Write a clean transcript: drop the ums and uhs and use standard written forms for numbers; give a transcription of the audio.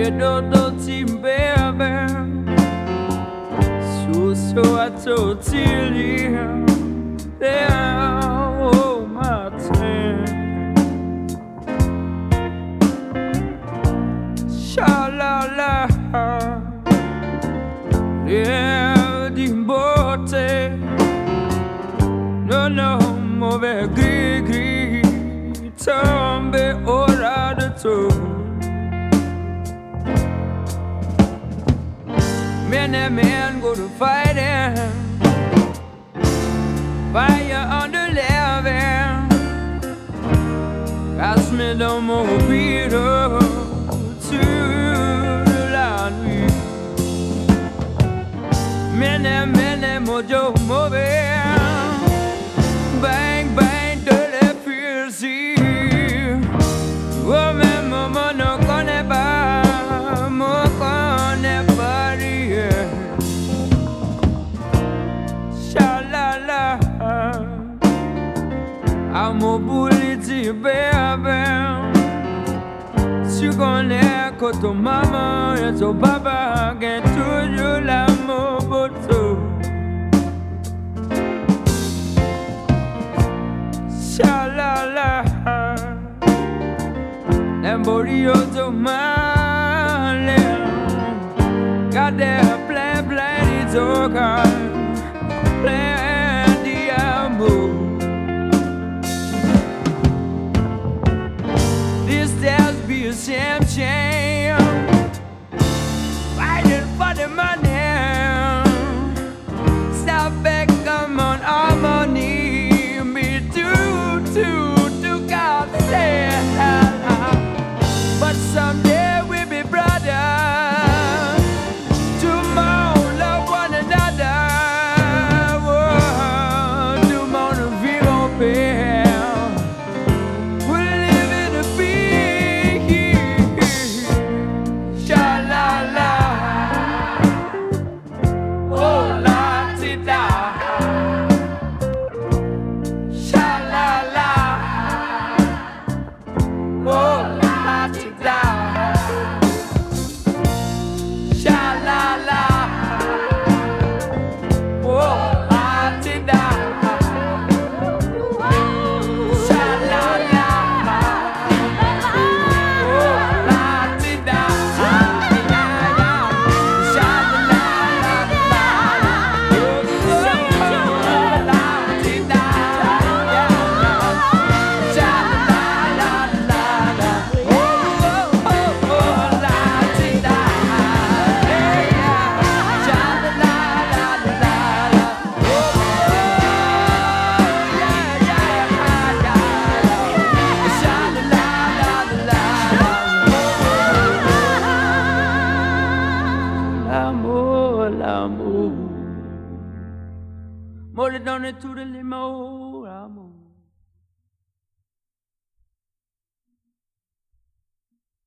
do timber so atotili oh matin shalala dimbote no mauvais gris tombe ora de tout. Men and men go to fighting, fire on the living. Pass me the mobile to the laundry. Men and mojo moving, bang bang de la fusil. Oh mais maman ne connaît pas, me connaît pas rien. Shalala, I'm a bully baby. Tu connais que ton maman et ton papa gagnent toujours l'amour pour toi. Shalala, l'emborio de mal, got there plein d'histoires, plein d'amour. This days be a same chain, fighting for the money. Stop back, come on, harmony. To God say, but someday we'll be brothers. Tomorrow love one another. Tomorrow we gon' pay. We'll live in a peace. Sha-la-la. Oh, la-ti-da. Oh, la-ti-da. Sha-la-la. Oh, la-ti-da. Sha-la-la. Oh, la-ti-da. L'amour, l'amour, more than tout de l'amour, l'amour.